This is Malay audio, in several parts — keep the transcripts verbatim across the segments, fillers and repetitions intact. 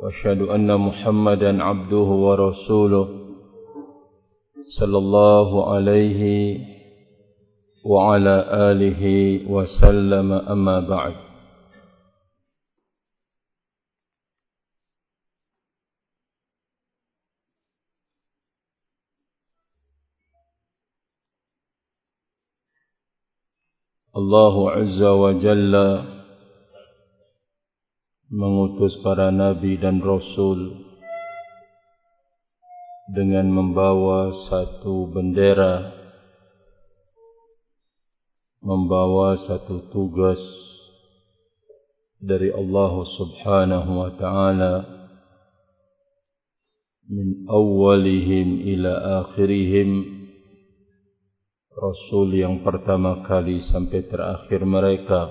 وأشهد أن محمدا عبده ورسوله صلى الله عليه وعلى آله وسلم أما بعد. Allah Azza wa Jalla mengutus para nabi dan rasul dengan membawa satu bendera, membawa satu tugas dari Allah Subhanahu wa ta'ala, min awwalihim ila akhirihim, Rasul yang pertama kali sampai terakhir mereka.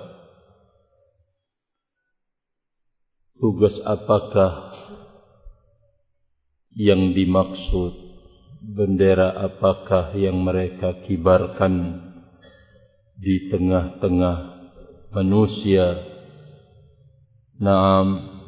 Tugas apakah yang dimaksud? Bendera apakah yang mereka kibarkan di tengah-tengah manusia? Naam,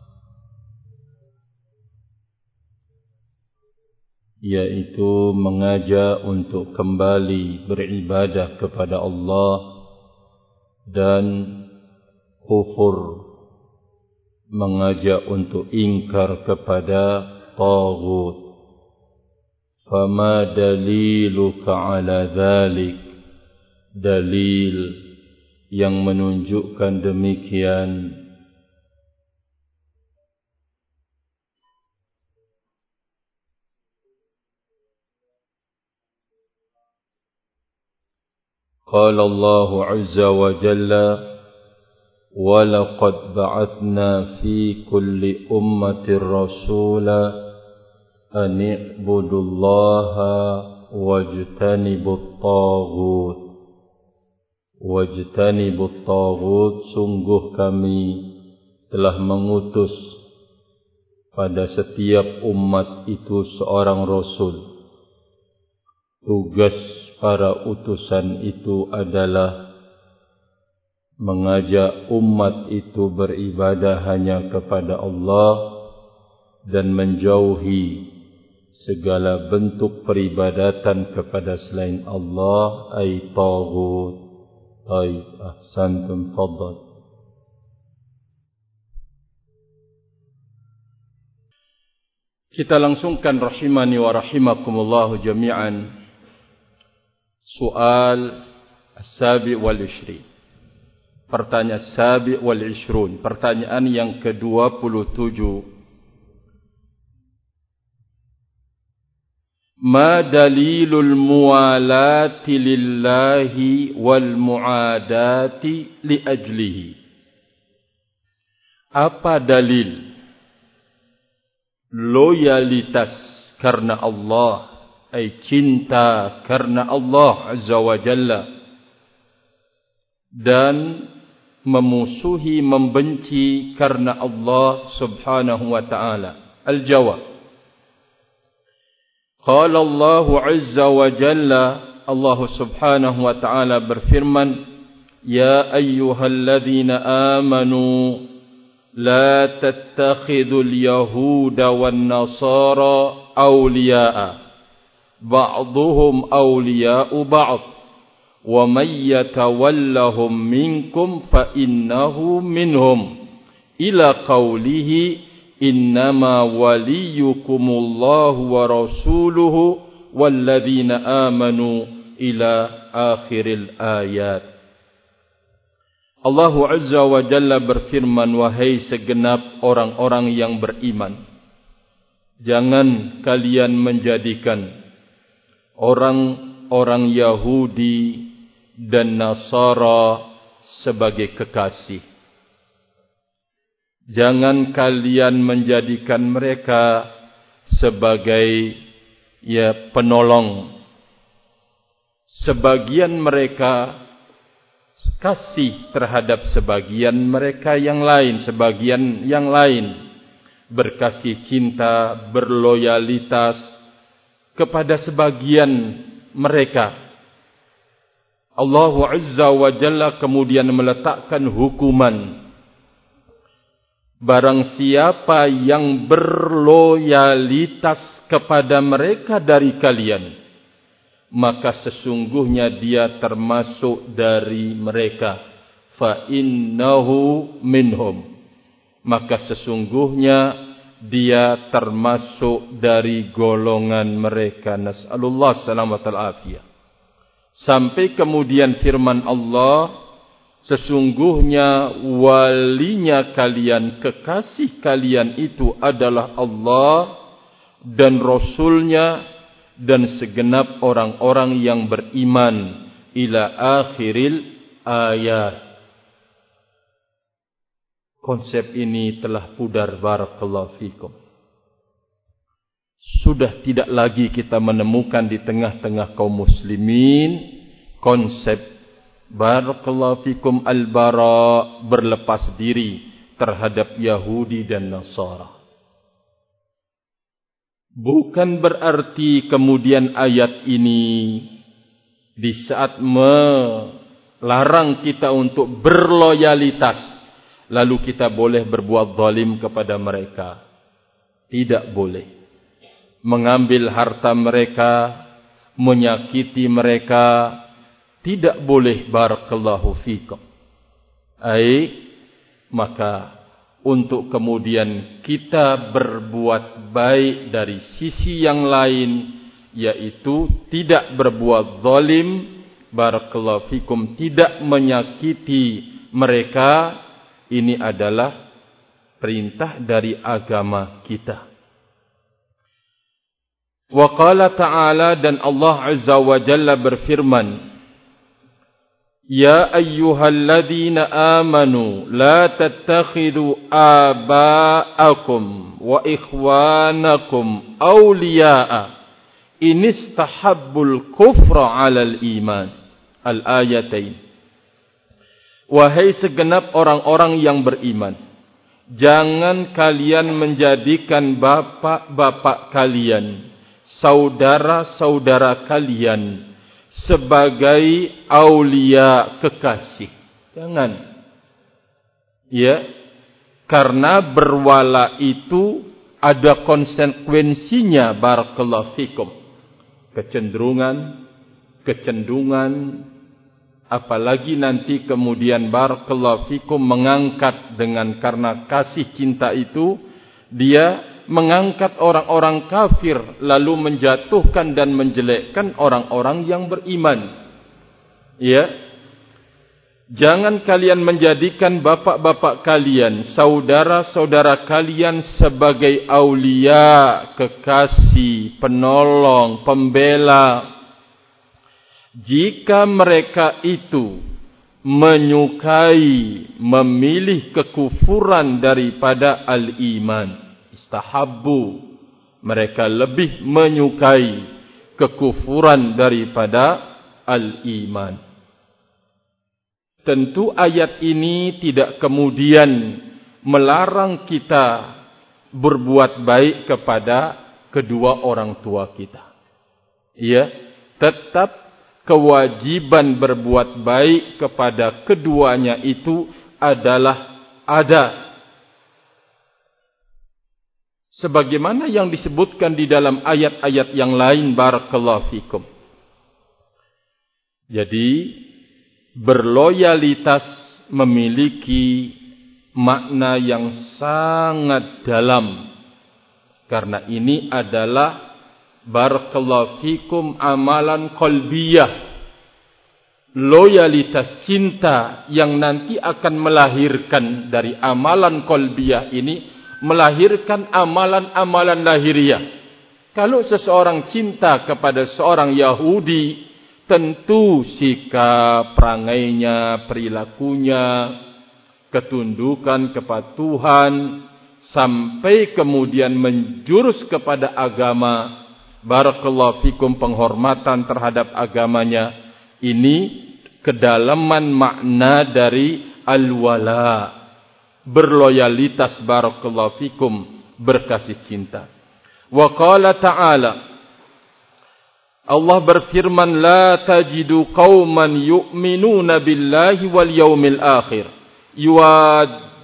yaitu mengajak untuk kembali beribadah kepada Allah dan kufur, mengajak untuk ingkar kepada taghut. Fama daliluka ala dhalik, dalil yang menunjukkan demikian. Qala Allah Azza wa Jalla, wa laqad ba'athna fi kulli ummatin rasula an i'budullaha wajtanibut taghut. Wajtanibut taghut, sungguh kami telah mengutus pada setiap umat itu seorang rasul. Tugas para utusan itu adalah mengajak umat itu beribadah hanya kepada Allah dan menjauhi segala bentuk peribadatan kepada selain Allah, ay taghut. Ay ahsantum, faddal. Kita langsungkan rahimani wa rahimakumullah jami'an soal as-sabi wal ishrin. Pertanyaan sabi wal ishrun, pertanyaan yang ke-dua puluh tujuh. Ma dalilul muwalati lillahi wal muadati li ajlihi? Apa dalil loyalitas karena Allah, ay cinta karena Allah Azza wa Jalla, dan memusuhi, membenci karena Allah Subhanahu wa ta'ala? Al-jawab, qala Allah Azza wa Jalla, Allah Subhanahu wa ta'ala berfirman, ya ayyuhalladzina amanu la tattakhidul yahuda wan nasara awliya'a ba'duhum awliya'u ba'd wa man yatawallahum minkum fa innahu minhum ila qawlihi innama waliyukumullahu wa rasuluhu walladzina amanu ila akhiril ayat. Allah Azza wa Jalla berfirman, wahai segenap orang-orang yang beriman, jangan kalian menjadikan orang-orang Yahudi dan Nasara sebagai kekasih. Jangan kalian menjadikan mereka sebagai ya penolong. Sebagian mereka kasih terhadap sebagian mereka yang lain, sebagian yang lain berkasih cinta, berloyalitas kepada sebagian mereka. Allah Azza wa Jalla kemudian meletakkan hukuman barang siapa yang berloyalitas kepada mereka dari kalian, maka sesungguhnya dia termasuk dari mereka. Fa innahu minhum, maka sesungguhnya dia termasuk dari golongan mereka. Nas'alullah salamatal afiyah. Sampai kemudian firman Allah, sesungguhnya walinya kalian, kekasih kalian itu adalah Allah dan Rasulnya dan segenap orang-orang yang beriman ila akhiril ayat. Konsep ini telah pudar, barakallahu fikum. Sudah tidak lagi kita menemukan di tengah-tengah kaum muslimin konsep barakallahu fikum al-bara, berlepas diri terhadap Yahudi dan Nasara. Bukan berarti kemudian ayat ini di saat melarang kita untuk berloyalitas, lalu kita boleh berbuat zalim kepada mereka. Tidak boleh. Mengambil harta mereka, menyakiti mereka, tidak boleh, barakallahu fikum. Ai, maka untuk kemudian kita berbuat baik dari sisi yang lain, yaitu tidak berbuat zalim, barakallahu fikum, tidak menyakiti mereka. Ini adalah perintah dari agama kita. Wa qala ta'ala, dan Allah Azza wa Jalla berfirman, Ya ayyuhalladzina amanu la tattakhidu aba'akum wa ikhwanakum awliya'a in istahabbul kufra 'alal iman. Al-ayatain. Wahai segenap orang-orang yang beriman, jangan kalian menjadikan bapak-bapak kalian, saudara-saudara kalian sebagai aulia, kekasih. Jangan. Ya, karena berwala itu ada konsekuensinya, barakallahu fikum. Kecenderungan, kecenderungan, apalagi nanti kemudian barakallahu fikum mengangkat dengan karena kasih cinta itu, dia mengangkat orang-orang kafir lalu menjatuhkan dan menjelekkan orang-orang yang beriman. Ya. Jangan kalian menjadikan bapak-bapak kalian, saudara-saudara kalian sebagai aulia, kekasih, penolong, pembela. Jika mereka itu menyukai, memilih kekufuran daripada al-iman, istahabbu, mereka lebih menyukai kekufuran daripada al-iman. Tentu ayat ini tidak kemudian melarang kita berbuat baik kepada kedua orang tua kita. Ya, tetap kewajiban berbuat baik kepada keduanya itu adalah ada. Sebagaimana yang disebutkan di dalam ayat-ayat yang lain, barakallahu fikum. Jadi, berloyalitas memiliki makna yang sangat dalam. Karena ini adalah barakallahu fikum amalan qalbiyah. Loyalitas cinta yang nanti akan melahirkan dari amalan qalbiyah ini, melahirkan amalan-amalan lahiriah. Kalau seseorang cinta kepada seorang Yahudi, tentu sikap, perangainya, perilakunya, ketundukan kepada Tuhan, sampai kemudian menjurus kepada agama, barakallahu fikum, penghormatan terhadap agamanya. Ini kedalaman makna dari al-wala, berloyalitas, barakallahu fikum, berkasih cinta. Wa qala ta'ala, Allah berfirman, la tajidu qauman yu'minuna billahi wal yaumil akhir yuad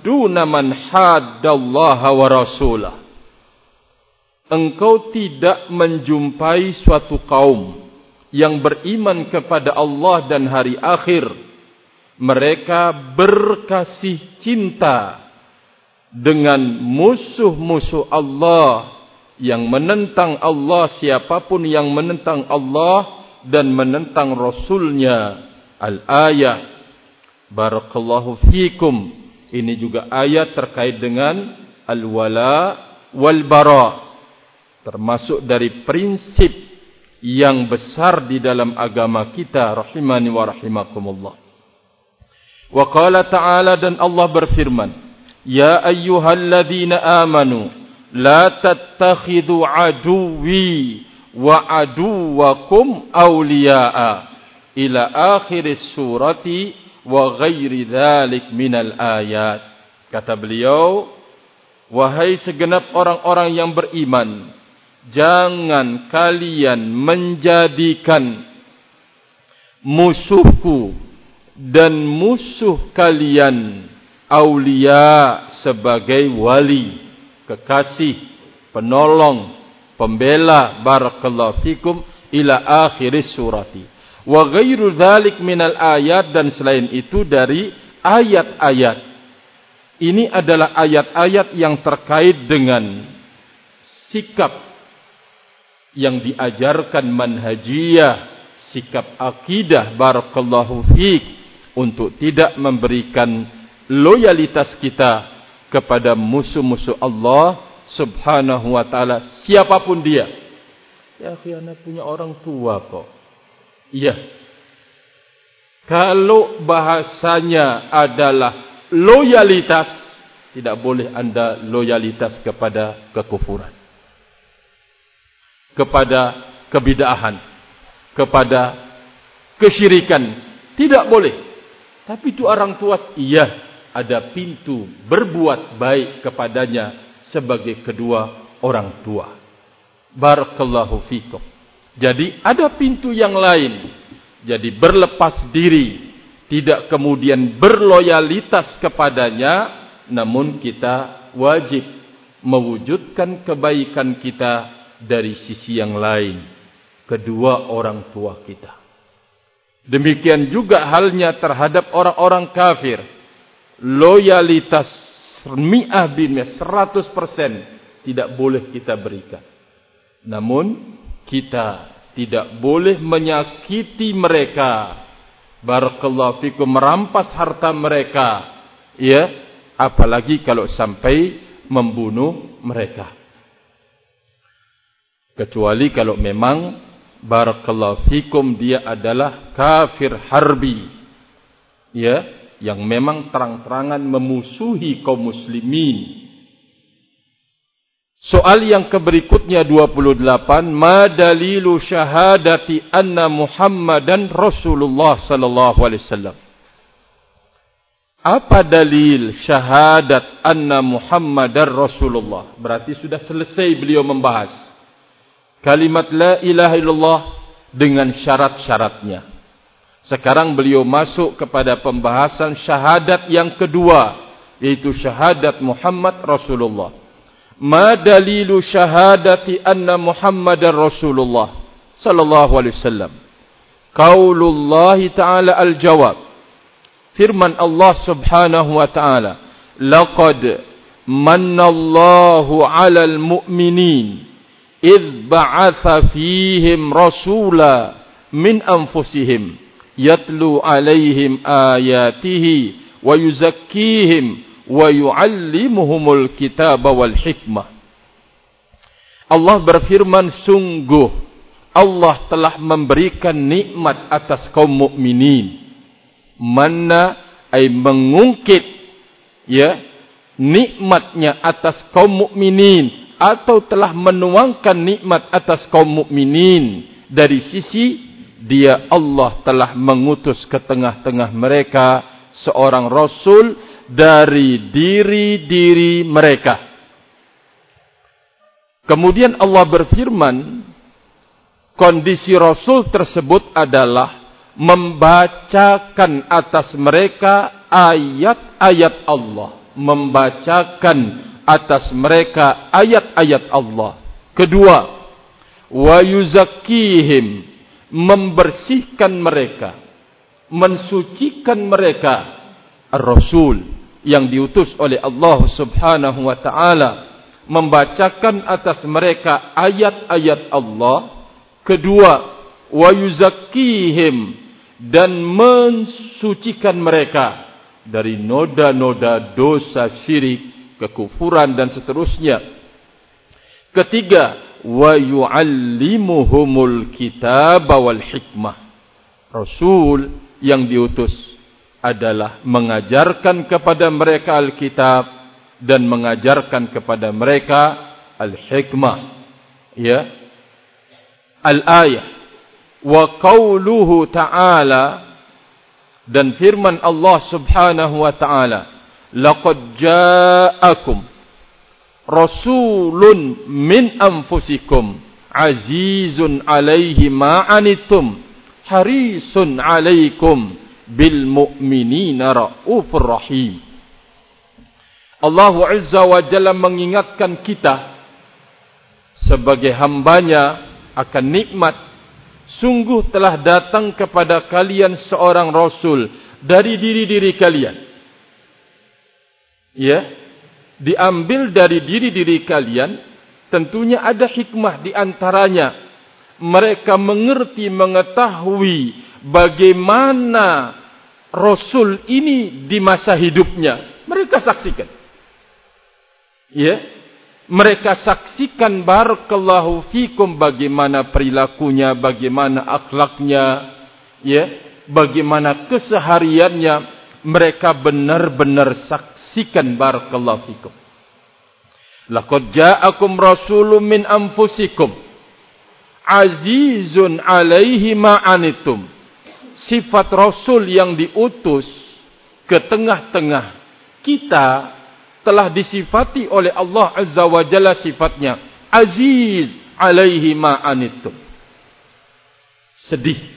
tahudduna man haddallaha wa rasulah. Engkau tidak menjumpai suatu kaum yang beriman kepada Allah dan hari akhir. Mereka berkasih cinta dengan musuh-musuh Allah yang menentang Allah, siapapun yang menentang Allah dan menentang Rasulnya. Al-ayah. Barakallahu fikum. Ini juga ayat terkait dengan al-wala wal-bara. Termasuk dari prinsip yang besar di dalam agama kita. Rahimani wa rahimakumullah. Wa qala ta'ala, dan Allah berfirman, ya ayyuhalladzina amanu la tattakhidhu aduwwi wa aduwakum awliya'a ila akhir surati wa ghairi dzalik minal ayat. Kata beliau, wahai segenap orang-orang yang beriman, jangan kalian menjadikan musuhku dan musuh kalian aulia sebagai wali, kekasih, penolong, pembela. Barakallahu fikum ila akhir surati. Wa ghairu dzalik minal ayat, dan selain itu dari ayat-ayat. Ini adalah ayat-ayat yang terkait dengan sikap yang diajarkan manhajiyah, sikap akidah. Barakallahu fiik, untuk tidak memberikan loyalitas kita kepada musuh-musuh Allah subhanahu wa ta'ala, siapapun dia. Ya, anak punya orang tua kok. Iya. Kalau bahasanya adalah loyalitas, tidak boleh anda loyalitas kepada kekufuran, kepada kebid'ahan, kepada kesyirikan. Tidak boleh. Tapi itu orang tua, iya, ada pintu berbuat baik kepadanya sebagai kedua orang tua. Barakallahu fikum. Jadi ada pintu yang lain. Jadi berlepas diri, tidak kemudian berloyalitas kepadanya, namun kita wajib mewujudkan kebaikan kita dari sisi yang lain, kedua orang tua kita. Demikian juga halnya terhadap orang-orang kafir. Loyalitas mi'ah bin mi'ah, seratus persen tidak boleh kita berikan. Namun kita tidak boleh menyakiti mereka. Barakallahu fikum, merampas harta mereka. Ya, apalagi kalau sampai membunuh mereka. Kecuali kalau memang barakallahu fikum dia adalah kafir harbi, ya, yang memang terang-terangan memusuhi kaum muslimin. Soal yang keberikutnya dua puluh delapan, ma dalilu syahadati anna Muhammadan Rasulullah sallallahu alaihi wasallam. Apa dalil syahadat anna Muhammadan Rasulullah? Berarti sudah selesai beliau membahas kalimat la ilaha illallah dengan syarat-syaratnya. Sekarang beliau masuk kepada pembahasan syahadat yang kedua, yaitu syahadat Muhammad Rasulullah. Ma dalilu syahadati anna Muhammadar Rasulullah sallallahu alaihi wasallam? Qaulullah ta'ala al-jawab. Firman Allah subhanahu wa ta'ala, laqad mannallahu 'alal mu'minin إذ بعث فيهم رسولا من أنفسهم يتلو عليهم آياته ويزكيهم ويعلمهم الكتاب والحكمة. Allah berfirman, sungguh Allah telah memberikan nikmat atas kaum mukminin. Mana ay mengungkit, ya, nikmatnya atas kaum mukminin, atau telah menuangkan nikmat atas kaum mukminin dari sisi dia Allah telah mengutus ke tengah-tengah mereka seorang rasul dari diri-diri mereka. Kemudian Allah berfirman, kondisi rasul tersebut adalah membacakan atas mereka ayat-ayat Allah. membacakan atas mereka ayat-ayat Allah. Kedua, wa yuzakkihim, membersihkan mereka, mensucikan mereka. Ar-Rasul yang diutus oleh Allah Subhanahu wa taala membacakan atas mereka ayat-ayat Allah. Kedua, wa yuzakkihim, dan mensucikan mereka dari noda-noda dosa syirik, kekufuran dan seterusnya. Ketiga, wa yu'allimuhumul kitaba wal hikmah. Rasul yang diutus adalah mengajarkan kepada mereka Alkitab dan mengajarkan kepada mereka Al-Hikmah. Ya. Al-ayah. Wa qauluhu ta'ala, dan firman Allah Subhanahu wa ta'ala, laqad ja'akum rasulun min anfusikum azizun alaihi ma'anitum harisun alaikum bil mu'minina raufur rahim. Allah Azza wa Jalla mengingatkan kita sebagai hambanya akan nikmat. Sungguh telah datang kepada kalian seorang Rasul dari diri-diri kalian. Ya, diambil dari diri-diri kalian. Tentunya ada hikmah di antaranya. Mereka mengerti, mengetahui bagaimana Rasul ini di masa hidupnya. Mereka saksikan. Ya, mereka saksikan barakallahu fikum bagaimana perilakunya, bagaimana akhlaknya, ya, bagaimana kesehariannya. Mereka benar-benar saksikan barakallahu fikum. Laqad ja'akum rasulun min anfusikum azizun alaihi ma'anitum. Sifat Rasul yang diutus ke tengah-tengah kita telah disifati oleh Allah Azza wa Jalla sifatnya aziz alaihi ma'anitum. Sedih,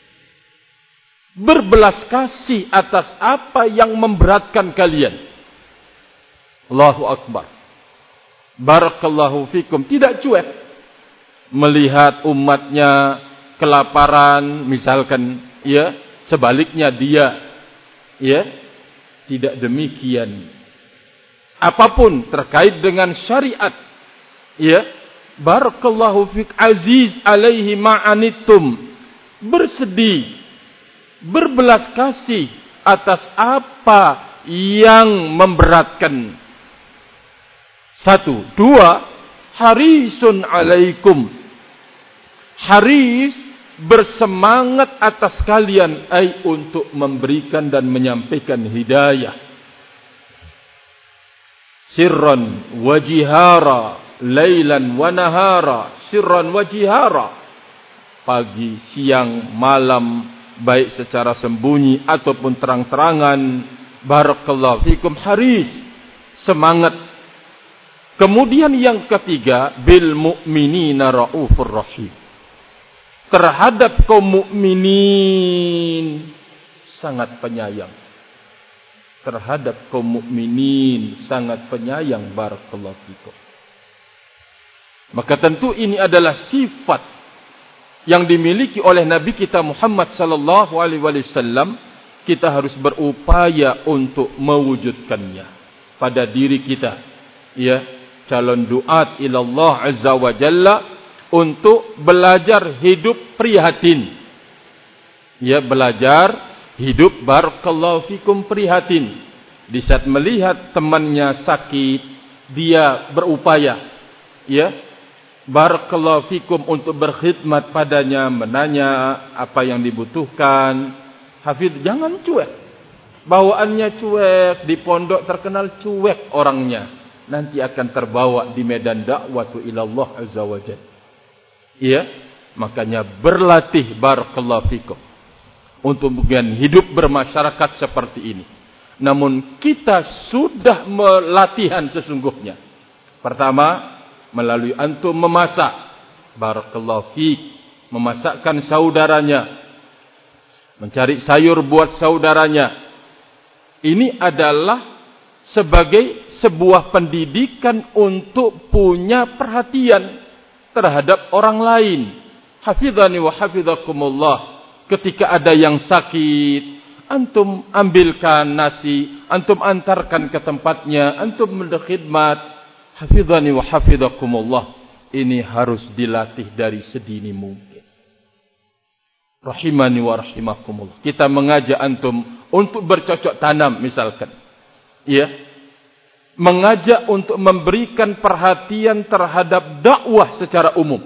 berbelas kasih atas apa yang memberatkan kalian. Allahu Akbar. Barakallahu fikum. Tidak cuek melihat umatnya kelaparan misalkan, ya, sebaliknya dia, ya, tidak demikian. Apapun terkait dengan syariat, ya, barakallahu fik, aziz alaihi ma'anitum, bersedih, berbelas kasih atas apa yang memberatkan. Satu, dua, harisun alaikum. Haris, bersemangat atas kalian, ai untuk memberikan dan menyampaikan hidayah. Sirran wa jihara, lailan wa nahara, sirran wa jihara. Pagi, siang, malam, baik secara sembunyi ataupun terang-terangan. Barakallahu fikum, haris, semangat. Kemudian yang ketiga, bil mu'minina raufur rahim. Terhadap kaum mukminin sangat penyayang. Terhadap kaum mukminin sangat penyayang. Barakallahu fikum. Maka tentu ini adalah sifat yang dimiliki oleh Nabi kita Muhammad sallallahu alaihi wasallam. Kita harus berupaya untuk mewujudkannya pada diri kita. Ya, calon duat ilallah azza wa jalla untuk belajar hidup prihatin. Ya, belajar hidup barakallahu fikum prihatin. Di saat melihat temannya sakit, dia berupaya, ya, barakallahu fikum untuk berkhidmat padanya, menanya apa yang dibutuhkan. Hafidh, jangan cuek. Bawaannya cuek, di pondok terkenal cuek orangnya. Nanti akan terbawa di medan dakwah ilallah azza wa jalla. Iya, makanya berlatih barakallahu fikum untuk bagian hidup bermasyarakat seperti ini. Namun kita sudah melatihan sesungguhnya. Pertama, melalui antum memasak, barakallahu fik, memasakkan saudaranya, mencari sayur buat saudaranya. Ini adalah sebagai sebuah pendidikan untuk punya perhatian terhadap orang lain. Hafizani wa hafizakumullah. Ketika ada yang sakit, antum ambilkan nasi, antum antarkan ke tempatnya, antum berkhidmat. Hafizani wa hafizakumullah. Ini harus dilatih dari sedini mungkin. Rahimani wa rahimakumullah. Kita mengajak antum untuk bercocok tanam misalkan. Ya. Mengajak untuk memberikan perhatian terhadap dakwah secara umum.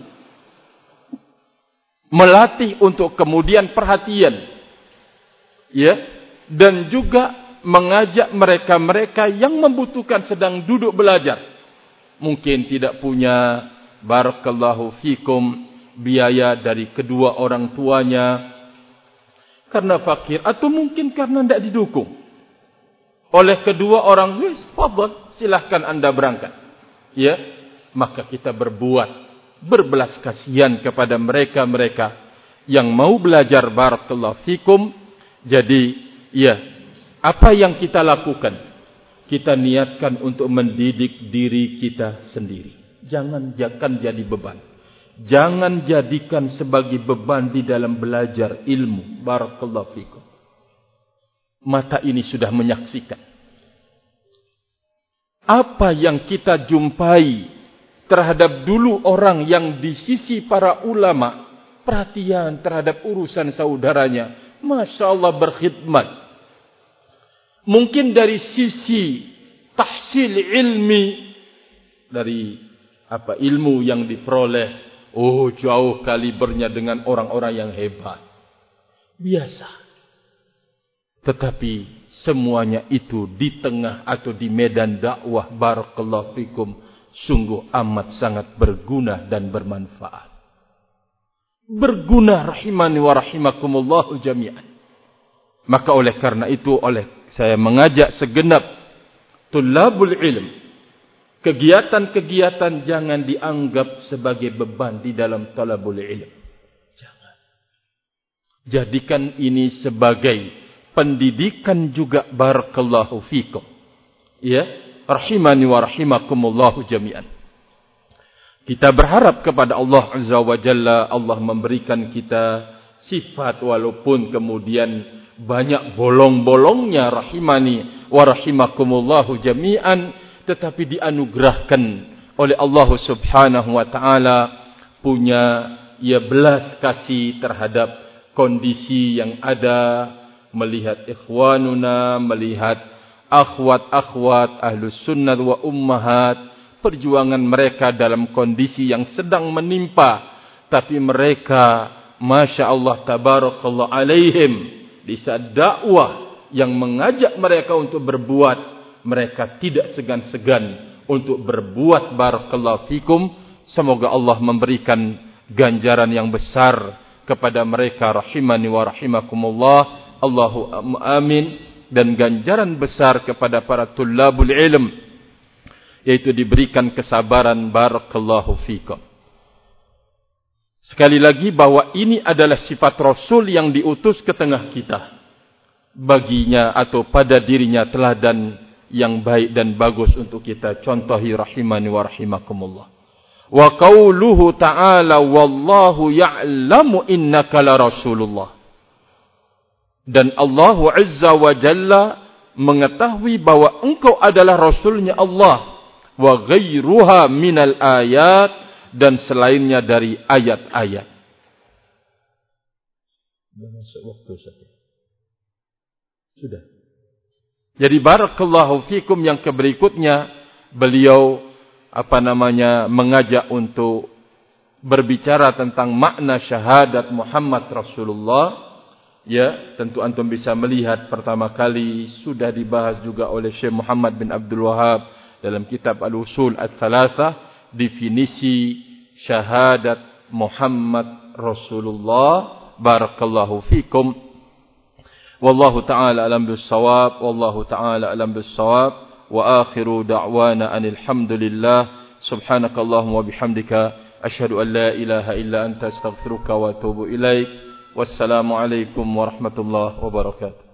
Melatih untuk kemudian perhatian. Ya. Dan juga mengajak mereka-mereka yang membutuhkan sedang duduk belajar. Mungkin tidak punya barakallahu fikum biaya dari kedua orang tuanya karena fakir atau mungkin karena tidak didukung oleh kedua orang. Wis, fadhal, silahkan anda berangkat. Ya, maka kita berbuat berbelas kasihan kepada mereka-mereka yang mau belajar barakallahu fikum. Jadi, ya, apa yang kita lakukan? Kita niatkan untuk mendidik diri kita sendiri. Jangan jangan jadi beban. Jangan jadikan sebagai beban di dalam belajar ilmu. Barakallahu fikum. Mata ini sudah menyaksikan. Apa yang kita jumpai terhadap dulu orang yang di sisi para ulama. Perhatian terhadap urusan saudaranya. Masya Allah berkhidmat. Mungkin dari sisi tahsil ilmi. Dari apa ilmu yang diperoleh. Oh, jauh kalibernya dengan orang-orang yang hebat. Biasa. Tetapi semuanya itu di tengah atau di medan dakwah barakallahu fikum sungguh amat sangat berguna dan bermanfaat. Berguna rahimani wa rahimakumullahu jami'an. Maka oleh karena itu oleh saya mengajak segenap tulabul ilm. Kegiatan-kegiatan jangan dianggap sebagai beban di dalam talabul ilm. Jangan. Jadikan ini sebagai pendidikan juga barakallahu fikum. Ya, rahimani wa rahimakumullahu jami'an. Kita berharap kepada Allah Azza wa Jalla, Allah memberikan kita sifat walaupun kemudian banyak bolong-bolongnya rahimani wa rahimakumullahu jami'an. Tetapi dianugerahkan oleh Allah Subhanahu wa taala punya ya belas kasih terhadap kondisi yang ada, melihat ikhwanuna, melihat akhwat-akhwat ahlus sunnah wa ummahat, perjuangan mereka dalam kondisi yang sedang menimpa, tapi mereka masya Allah tabarakallah alaihim di saat dakwah yang mengajak mereka untuk berbuat, mereka tidak segan-segan untuk berbuat barakallahu fikum. Semoga Allah memberikan ganjaran yang besar kepada mereka rahimani wa rahimakumullah. Allahu amin. Dan ganjaran besar kepada para tulabul ilm, yaitu diberikan kesabaran barakallahu fikum. Sekali lagi bahwa ini adalah sifat Rasul yang diutus ke tengah kita. Baginya atau pada dirinya teladan yang baik dan bagus untuk kita contohi rahimani wa rahimakumullah. Wa qauluhu ta'ala wallahu ya'lamu innaka la rasulullah. Dan Allah Azza wa Jalla mengetahui bahwa engkau adalah rasulnya Allah. Wa ghairuha minal ayat, dan selainnya dari ayat-ayat. Sudah masuk waktu saja. Sudah. Jadi barakallahu fikum yang keberikutnya beliau apa namanya mengajak untuk berbicara tentang makna syahadat Muhammad Rasulullah. Ya, tentu antum bisa melihat pertama kali sudah dibahas juga oleh Syekh Muhammad bin Abdul Wahab dalam kitab Al-Usul Ats-Tsalatsah, definisi syahadat Muhammad Rasulullah. Barakallahu fikum. Wallahu ta'ala alam bis-shawab, wallahu ta'ala alam bis-shawab, wa akhiru da'wana anil hamdulillah, subhanakallahumma wa bihamdika, asyhadu an la ilaha illa anta astaghfiruka wa atubu ilaik. Wassalamu alaikum warahmatullahi wabarakatuh.